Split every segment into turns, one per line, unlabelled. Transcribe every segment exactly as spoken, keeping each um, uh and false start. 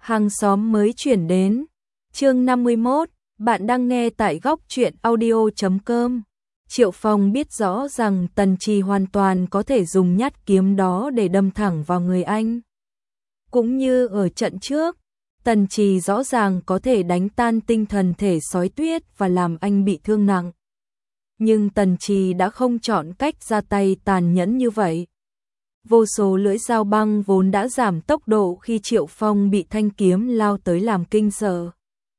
Hàng xóm mới chuyển đến. Chương năm mươi mốt, bạn đang nghe tại góc truyện audio chấm com. Triệu Phong biết rõ rằng Tần Trì hoàn toàn có thể dùng nhát kiếm đó để đâm thẳng vào người anh. Cũng như ở trận trước, Tần Trì rõ ràng có thể đánh tan tinh thần thể sói tuyết và làm anh bị thương nặng. Nhưng Tần Trì đã không chọn cách ra tay tàn nhẫn như vậy. Vô số lưỡi dao băng vốn đã giảm tốc độ khi Triệu Phong bị thanh kiếm lao tới làm kinh sợ.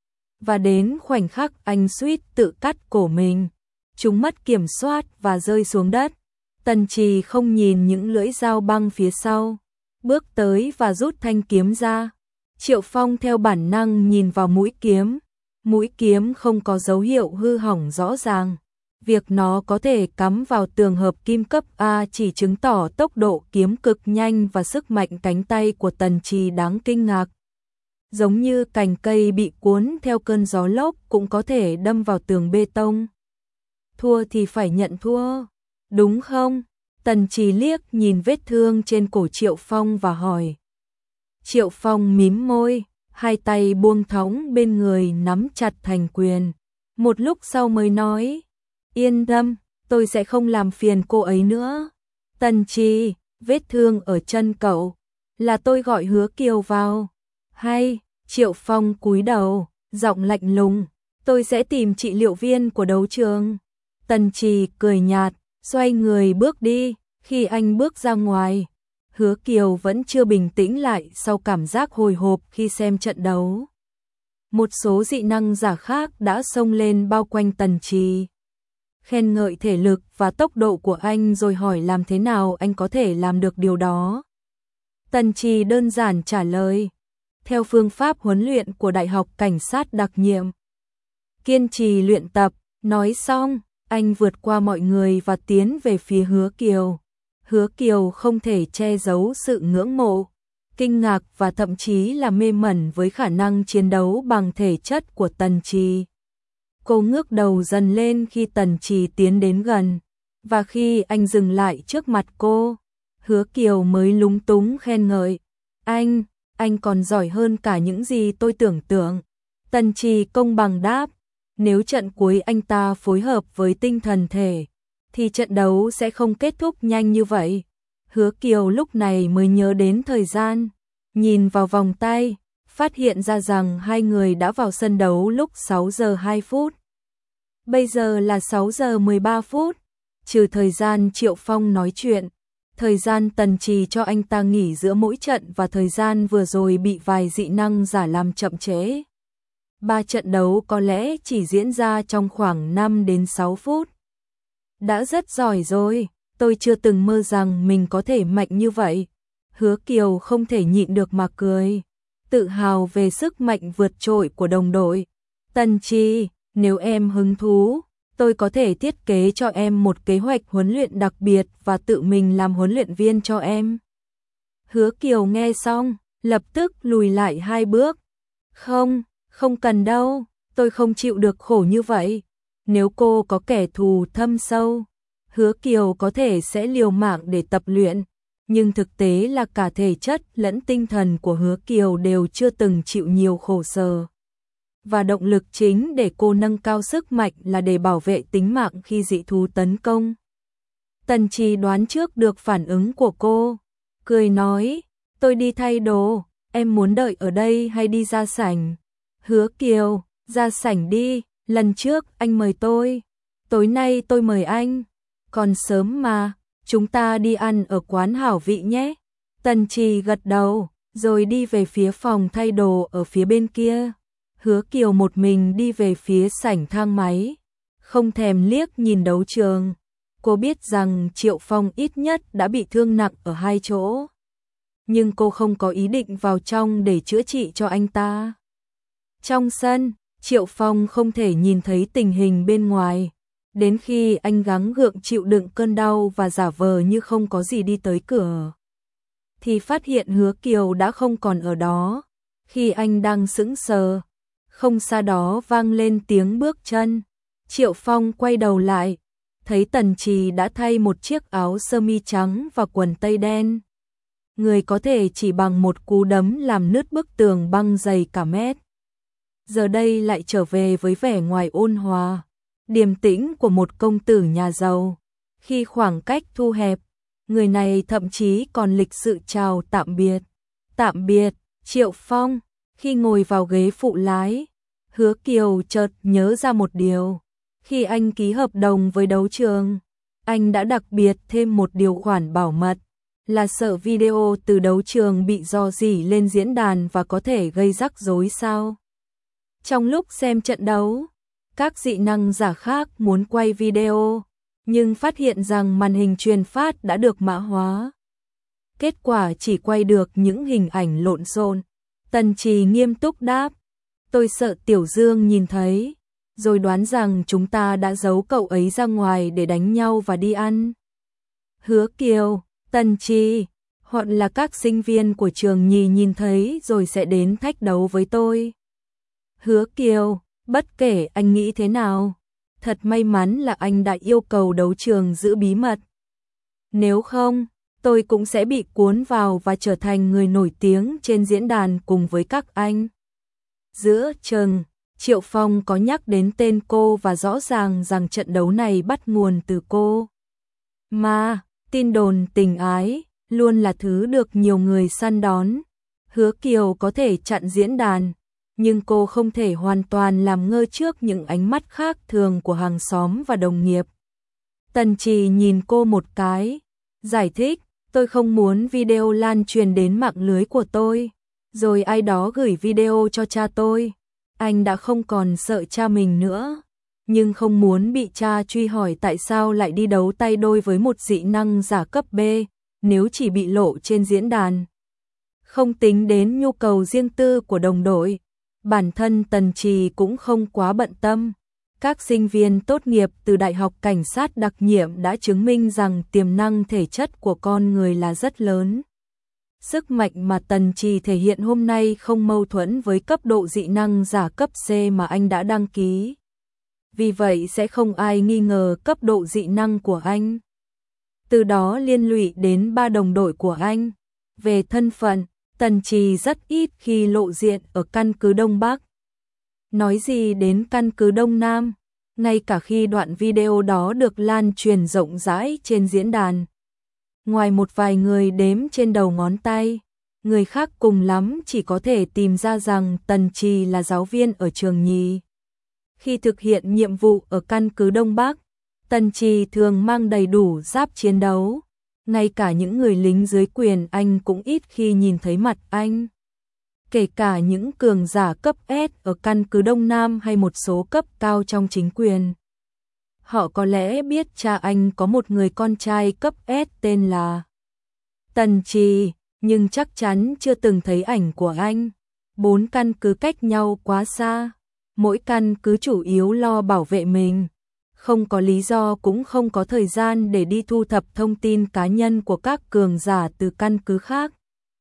Và đến khoảnh khắc anh suýt tự cắt cổ mình, chúng mất kiểm soát và rơi xuống đất. Tần Trì không nhìn những lưỡi dao băng phía sau, bước tới và rút thanh kiếm ra. Triệu Phong theo bản năng nhìn vào mũi kiếm. Mũi kiếm không có dấu hiệu hư hỏng rõ ràng. Việc nó có thể cắm vào tường hợp kim cấp A chỉ chứng tỏ tốc độ kiếm cực nhanh và sức mạnh cánh tay của Tần Trì đáng kinh ngạc. Giống như cành cây bị cuốn theo cơn gió lốc cũng có thể đâm vào tường bê tông. Thua thì phải nhận thua, đúng không? Tần Trì liếc nhìn vết thương trên cổ Triệu Phong và hỏi. Triệu Phong mím môi, hai tay buông thõng bên người nắm chặt thành quyền. Một lúc sau mới nói, yên tâm, tôi sẽ không làm phiền cô ấy nữa. Tần Trì, vết thương ở chân cậu, là tôi gọi Hứa Kiều vào. Hay, Triệu Phong cúi đầu, giọng lạnh lùng, tôi sẽ tìm trị liệu viên của đấu trường. Tần Trì cười nhạt, xoay người bước đi. Khi anh bước ra ngoài, Hứa Kiều vẫn chưa bình tĩnh lại sau cảm giác hồi hộp khi xem trận đấu. Một số dị năng giả khác đã xông lên bao quanh Tần Trì, khen ngợi thể lực và tốc độ của anh rồi hỏi làm thế nào anh có thể làm được điều đó. Tần Trì đơn giản trả lời, theo phương pháp huấn luyện của Đại học Cảnh sát đặc nhiệm. Kiên trì luyện tập, nói xong, anh vượt qua mọi người và tiến về phía Hứa Kiều. Hứa Kiều không thể che giấu sự ngưỡng mộ, kinh ngạc và thậm chí là mê mẩn với khả năng chiến đấu bằng thể chất của Tần Trì. Cô ngước đầu dần lên khi Tần Trì tiến đến gần, và khi anh dừng lại trước mặt cô, Hứa Kiều mới lúng túng khen ngợi. Anh, anh còn giỏi hơn cả những gì tôi tưởng tượng. Tần Trì công bằng đáp, nếu trận cuối anh ta phối hợp với tinh thần thể, thì trận đấu sẽ không kết thúc nhanh như vậy. Hứa Kiều lúc này mới nhớ đến thời gian, nhìn vào vòng tay, phát hiện ra rằng hai người đã vào sân đấu lúc sáu giờ hai phút. Bây giờ là sáu giờ mười ba phút, trừ thời gian Triệu Phong nói chuyện, thời gian Tần Trì cho anh ta nghỉ giữa mỗi trận và thời gian vừa rồi bị vài dị năng giả làm chậm trễ. Ba trận đấu có lẽ chỉ diễn ra trong khoảng năm đến sáu phút. Đã rất giỏi rồi, tôi chưa từng mơ rằng mình có thể mạnh như vậy. Hứa Kiều không thể nhịn được mà cười, tự hào về sức mạnh vượt trội của đồng đội. Tần Trì, nếu em hứng thú, tôi có thể thiết kế cho em một kế hoạch huấn luyện đặc biệt và tự mình làm huấn luyện viên cho em. Hứa Kiều nghe xong, lập tức lùi lại hai bước. Không, không cần đâu, tôi không chịu được khổ như vậy. Nếu cô có kẻ thù thâm sâu, Hứa Kiều có thể sẽ liều mạng để tập luyện, nhưng thực tế là cả thể chất lẫn tinh thần của Hứa Kiều đều chưa từng chịu nhiều khổ sở. Và động lực chính để cô nâng cao sức mạnh là để bảo vệ tính mạng khi dị thú tấn công. Tần Trì đoán trước được phản ứng của cô, cười nói, tôi đi thay đồ, em muốn đợi ở đây hay đi ra sảnh? Hứa Kiều, ra sảnh đi, lần trước anh mời tôi, tối nay tôi mời anh, còn sớm mà, chúng ta đi ăn ở quán hảo vị nhé. Tần Trì gật đầu, rồi đi về phía phòng thay đồ ở phía bên kia. Hứa Kiều một mình đi về phía sảnh thang máy, không thèm liếc nhìn đấu trường. Cô biết rằng Triệu Phong ít nhất đã bị thương nặng ở hai chỗ, nhưng cô không có ý định vào trong để chữa trị cho anh ta. Trong sân, Triệu Phong không thể nhìn thấy tình hình bên ngoài, đến khi anh gắng gượng chịu đựng cơn đau và giả vờ như không có gì đi tới cửa, thì phát hiện Hứa Kiều đã không còn ở đó. Khi anh đang sững sờ, không xa đó vang lên tiếng bước chân. Triệu Phong quay đầu lại, thấy Tần Trì đã thay một chiếc áo sơ mi trắng và quần tây đen. người có thể chỉ bằng một cú đấm làm nứt bức tường băng dày cả mét. Giờ đây lại trở về với vẻ ngoài ôn hòa, điềm tĩnh của một công tử nhà giàu. Khi khoảng cách thu hẹp, người này thậm chí còn lịch sự chào tạm biệt. Tạm biệt, Triệu Phong. Khi ngồi vào ghế phụ lái, Hứa Kiều chợt nhớ ra một điều. Khi anh ký hợp đồng với đấu trường, anh đã đặc biệt thêm một điều khoản bảo mật, là sợ video từ đấu trường bị rò rỉ lên diễn đàn và có thể gây rắc rối sao. Trong lúc xem trận đấu, các dị năng giả khác muốn quay video, nhưng phát hiện rằng màn hình truyền phát đã được mã hóa. Kết quả chỉ quay được những hình ảnh lộn xộn. Tần Trì nghiêm túc đáp, tôi sợ Tiểu Dương nhìn thấy, rồi đoán rằng chúng ta đã giấu cậu ấy ra ngoài để đánh nhau và đi ăn. Hứa Kiều, Tần Trì, hoặc là các sinh viên của trường nhì nhìn thấy rồi sẽ đến thách đấu với tôi. Hứa Kiều, bất kể anh nghĩ thế nào, thật may mắn là anh đã yêu cầu đấu trường giữ bí mật. Nếu không, tôi cũng sẽ bị cuốn vào và trở thành người nổi tiếng trên diễn đàn cùng với các anh. Giữa chừng, Triệu Phong có nhắc đến tên cô và rõ ràng rằng trận đấu này bắt nguồn từ cô. Mà, tin đồn tình ái luôn là thứ được nhiều người săn đón. Hứa Kiều có thể chặn diễn đàn, nhưng cô không thể hoàn toàn làm ngơ trước những ánh mắt khác thường của hàng xóm và đồng nghiệp. Tần Trì nhìn cô một cái, giải thích, tôi không muốn video lan truyền đến mạng lưới của tôi, rồi ai đó gửi video cho cha tôi. Anh đã không còn sợ cha mình nữa, nhưng không muốn bị cha truy hỏi tại sao lại đi đấu tay đôi với một dị năng giả cấp B, nếu chỉ bị lộ trên diễn đàn. Không tính đến nhu cầu riêng tư của đồng đội, bản thân Tần Trì cũng không quá bận tâm. Các sinh viên tốt nghiệp từ Đại học Cảnh sát đặc nhiệm đã chứng minh rằng tiềm năng thể chất của con người là rất lớn. Sức mạnh mà Tần Trì thể hiện hôm nay không mâu thuẫn với cấp độ dị năng giả cấp C mà anh đã đăng ký. Vì vậy sẽ không ai nghi ngờ cấp độ dị năng của anh. Từ đó liên lụy đến ba đồng đội của anh. Về thân phận, Tần Trì rất ít khi lộ diện ở căn cứ Đông Bắc. Nói gì đến căn cứ Đông Nam, ngay cả khi đoạn video đó được lan truyền rộng rãi trên diễn đàn. Ngoài một vài người đếm trên đầu ngón tay, người khác cùng lắm chỉ có thể tìm ra rằng Tần Trì là giáo viên ở trường nhì. Khi thực hiện nhiệm vụ ở căn cứ Đông Bắc, Tần Trì thường mang đầy đủ giáp chiến đấu. Ngay cả những người lính dưới quyền anh cũng ít khi nhìn thấy mặt anh. Kể cả những cường giả cấp S ở căn cứ Đông Nam hay một số cấp cao trong chính quyền. Họ có lẽ biết cha anh có một người con trai cấp S tên là Tần Trì, nhưng chắc chắn chưa từng thấy ảnh của anh. Bốn căn cứ cách nhau quá xa, mỗi căn cứ chủ yếu lo bảo vệ mình. Không có lý do cũng không có thời gian để đi thu thập thông tin cá nhân của các cường giả từ căn cứ khác.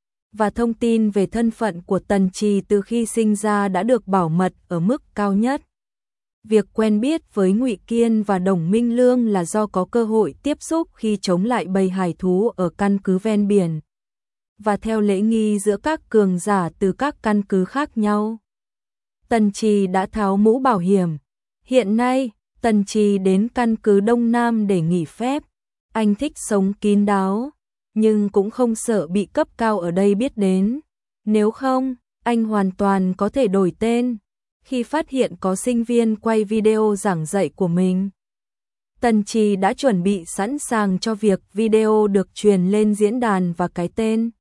Và thông tin về thân phận của Tần Trì từ khi sinh ra đã được bảo mật ở mức cao nhất. Việc quen biết với Ngụy Kiên và Đồng Minh Lương là do có cơ hội tiếp xúc khi chống lại bầy hải thú ở căn cứ ven biển. Và theo lễ nghi giữa các cường giả từ các căn cứ khác nhau. Tần Trì đã tháo mũ bảo hiểm. Hiện nay, Tần Trì đến căn cứ Đông Nam để nghỉ phép. Anh thích sống kín đáo, nhưng cũng không sợ bị cấp cao ở đây biết đến. Nếu không, anh hoàn toàn có thể đổi tên. Khi phát hiện có sinh viên quay video giảng dạy của mình, Tần Trì đã chuẩn bị sẵn sàng cho việc video được truyền lên diễn đàn và cái tên.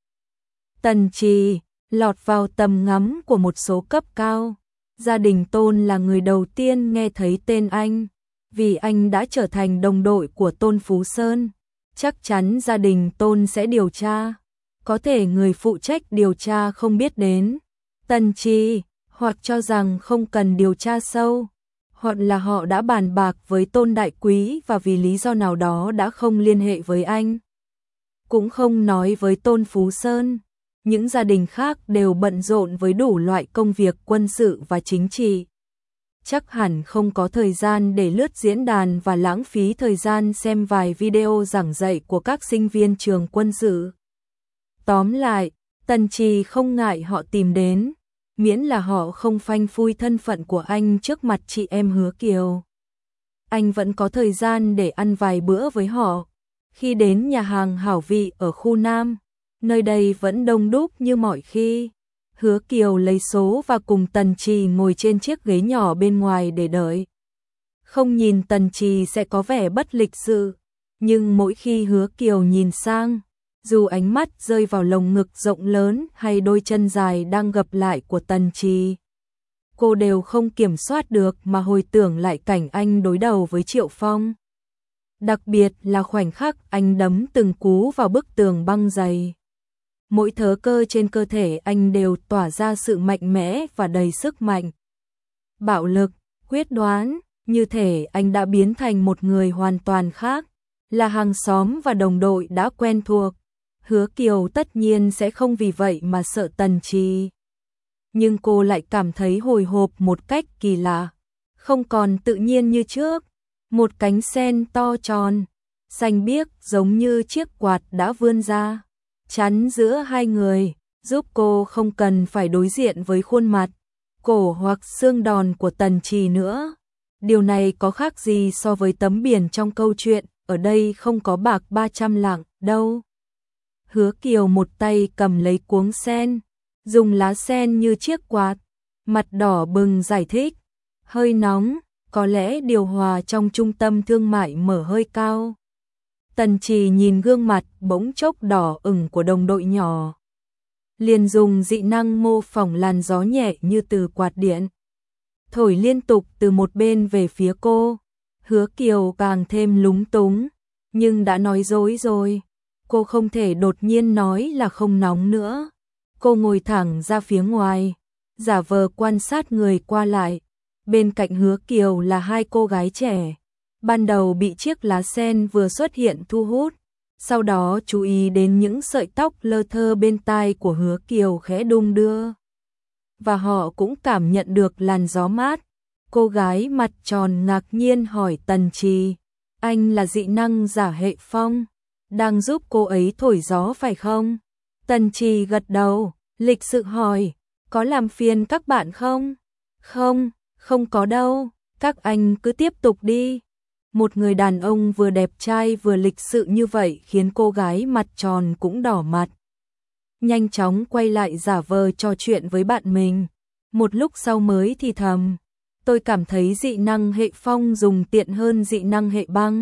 Tần Trì lọt vào tầm ngắm của một số cấp cao. Gia đình Tôn là người đầu tiên nghe thấy tên anh, vì anh đã trở thành đồng đội của Tôn Phú Sơn. Chắc chắn gia đình Tôn sẽ điều tra. Có thể người phụ trách điều tra không biết đến Tần Trì, hoặc cho rằng không cần điều tra sâu, hoặc là họ đã bàn bạc với Tôn Đại Quý và vì lý do nào đó đã không liên hệ với anh. Cũng không nói với Tôn Phú Sơn. Những gia đình khác đều bận rộn với đủ loại công việc quân sự và chính trị. Chắc hẳn không có thời gian để lướt diễn đàn và lãng phí thời gian xem vài video giảng dạy của các sinh viên trường quân sự. Tóm lại, Tần Trì không ngại họ tìm đến, miễn là họ không phanh phui thân phận của anh trước mặt chị em Hứa Kiều. Anh vẫn có thời gian để ăn vài bữa với họ. Khi đến nhà hàng Hảo Vị ở khu Nam, nơi đây vẫn đông đúc như mọi khi. Hứa Kiều lấy số và cùng Tần Trì ngồi trên chiếc ghế nhỏ bên ngoài để đợi. Không nhìn Tần Trì sẽ có vẻ bất lịch sự, nhưng mỗi khi Hứa Kiều nhìn sang, dù ánh mắt rơi vào lồng ngực rộng lớn hay đôi chân dài đang gập lại của Tần Trì, cô đều không kiểm soát được mà hồi tưởng lại cảnh anh đối đầu với Triệu Phong. Đặc biệt là khoảnh khắc anh đấm từng cú vào bức tường băng dày. Mỗi thớ cơ trên cơ thể anh đều tỏa ra sự mạnh mẽ và đầy sức mạnh. Bạo lực, quyết đoán, như thể anh đã biến thành một người hoàn toàn khác, là hàng xóm và đồng đội đã quen thuộc. Hứa Kiều tất nhiên sẽ không vì vậy mà sợ Tần Trì. Nhưng cô lại cảm thấy hồi hộp một cách kỳ lạ, không còn tự nhiên như trước. Một cánh sen to tròn, xanh biếc giống như chiếc quạt đã vươn ra, chắn giữa hai người, giúp cô không cần phải đối diện với khuôn mặt, cổ hoặc xương đòn của Tần Trì nữa. Điều này có khác gì so với tấm biển trong câu chuyện, ở đây không có bạc ba trăm lạng đâu. Hứa Kiều một tay cầm lấy cuống sen, dùng lá sen như chiếc quạt, mặt đỏ bừng giải thích, hơi nóng, có lẽ điều hòa trong trung tâm thương mại mở hơi cao. Tần Trì nhìn gương mặt bỗng chốc đỏ ửng của đồng đội nhỏ, liền dùng dị năng mô phỏng làn gió nhẹ như từ quạt điện, thổi liên tục từ một bên về phía cô. Hứa Kiều càng thêm lúng túng, nhưng đã nói dối rồi, cô không thể đột nhiên nói là không nóng nữa. Cô ngồi thẳng ra phía ngoài, giả vờ quan sát người qua lại. Bên cạnh Hứa Kiều là hai cô gái trẻ, ban đầu bị chiếc lá sen vừa xuất hiện thu hút, sau đó chú ý đến những sợi tóc lơ thơ bên tai của Hứa Kiều khẽ đung đưa. Và họ cũng cảm nhận được làn gió mát. Cô gái mặt tròn ngạc nhiên hỏi Tần Trì, anh là dị năng giả hệ phong, đang giúp cô ấy thổi gió phải không? Tần Trì gật đầu, lịch sự hỏi, có làm phiền các bạn không? Không, không có đâu, các anh cứ tiếp tục đi. Một người đàn ông vừa đẹp trai vừa lịch sự như vậy khiến cô gái mặt tròn cũng đỏ mặt. Nhanh chóng quay lại giả vờ trò chuyện với bạn mình. Một lúc sau mới thì thầm, tôi cảm thấy dị năng hệ phong dùng tiện hơn dị năng hệ băng.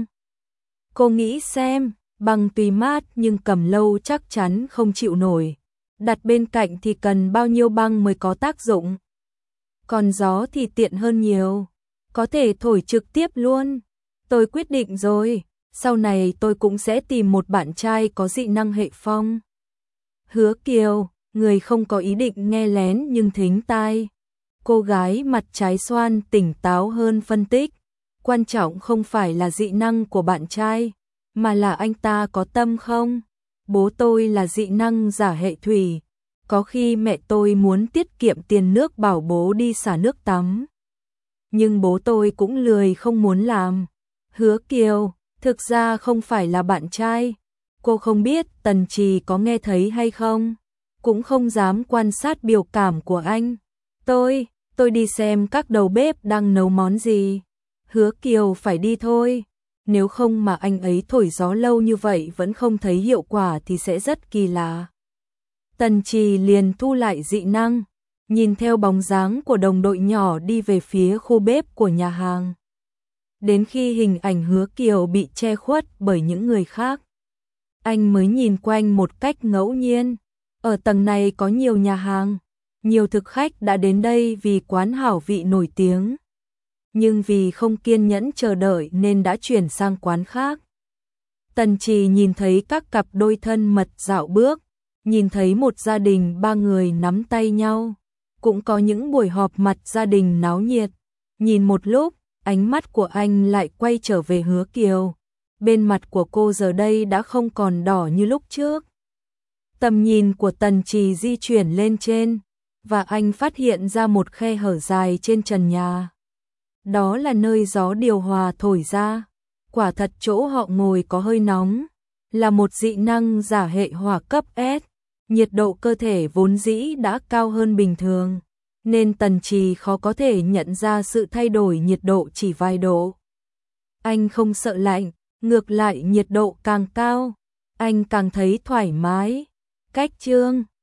Cô nghĩ xem, băng tuy mát nhưng cầm lâu chắc chắn không chịu nổi. Đặt bên cạnh thì cần bao nhiêu băng mới có tác dụng. Còn gió thì tiện hơn nhiều, có thể thổi trực tiếp luôn. Tôi quyết định rồi, sau này tôi cũng sẽ tìm một bạn trai có dị năng hệ phong. Hứa Kiều, người không có ý định nghe lén nhưng thính tai. Cô gái mặt trái xoan tỉnh táo hơn phân tích, quan trọng không phải là dị năng của bạn trai, mà là anh ta có tâm không? Bố tôi là dị năng giả hệ thủy, có khi mẹ tôi muốn tiết kiệm tiền nước bảo bố đi xả nước tắm. Nhưng bố tôi cũng lười không muốn làm. Hứa Kiều, thực ra không phải là bạn trai. Cô không biết Tần Trì có nghe thấy hay không, cũng không dám quan sát biểu cảm của anh. Tôi, tôi đi xem các đầu bếp đang nấu món gì. Hứa Kiều phải đi thôi, nếu không mà anh ấy thổi gió lâu như vậy vẫn không thấy hiệu quả thì sẽ rất kỳ lạ. Tần Trì liền thu lại dị năng, nhìn theo bóng dáng của đồng đội nhỏ đi về phía khu bếp của nhà hàng. Đến khi hình ảnh Hứa Kiều bị che khuất bởi những người khác, anh mới nhìn quanh một cách ngẫu nhiên. Ở tầng này có nhiều nhà hàng, nhiều thực khách đã đến đây vì quán Hảo Vị nổi tiếng. Nhưng vì không kiên nhẫn chờ đợi nên đã chuyển sang quán khác. Tần Trì nhìn thấy các cặp đôi thân mật dạo bước, nhìn thấy một gia đình ba người nắm tay nhau, cũng có những buổi họp mặt gia đình náo nhiệt. Nhìn một lúc, ánh mắt của anh lại quay trở về Hứa Kiều. Bên mặt của cô giờ đây đã không còn đỏ như lúc trước. Tầm nhìn của Tần Trì di chuyển lên trên, và anh phát hiện ra một khe hở dài trên trần nhà. Đó là nơi gió điều hòa thổi ra. Quả thật chỗ họ ngồi có hơi nóng, là một dị năng giả hệ hỏa cấp S. nhiệt độ cơ thể vốn dĩ đã cao hơn bình thường, nên Tần Trì khó có thể nhận ra sự thay đổi nhiệt độ chỉ vài độ. Anh không sợ lạnh, ngược lại nhiệt độ càng cao, anh càng thấy thoải mái. Cách chương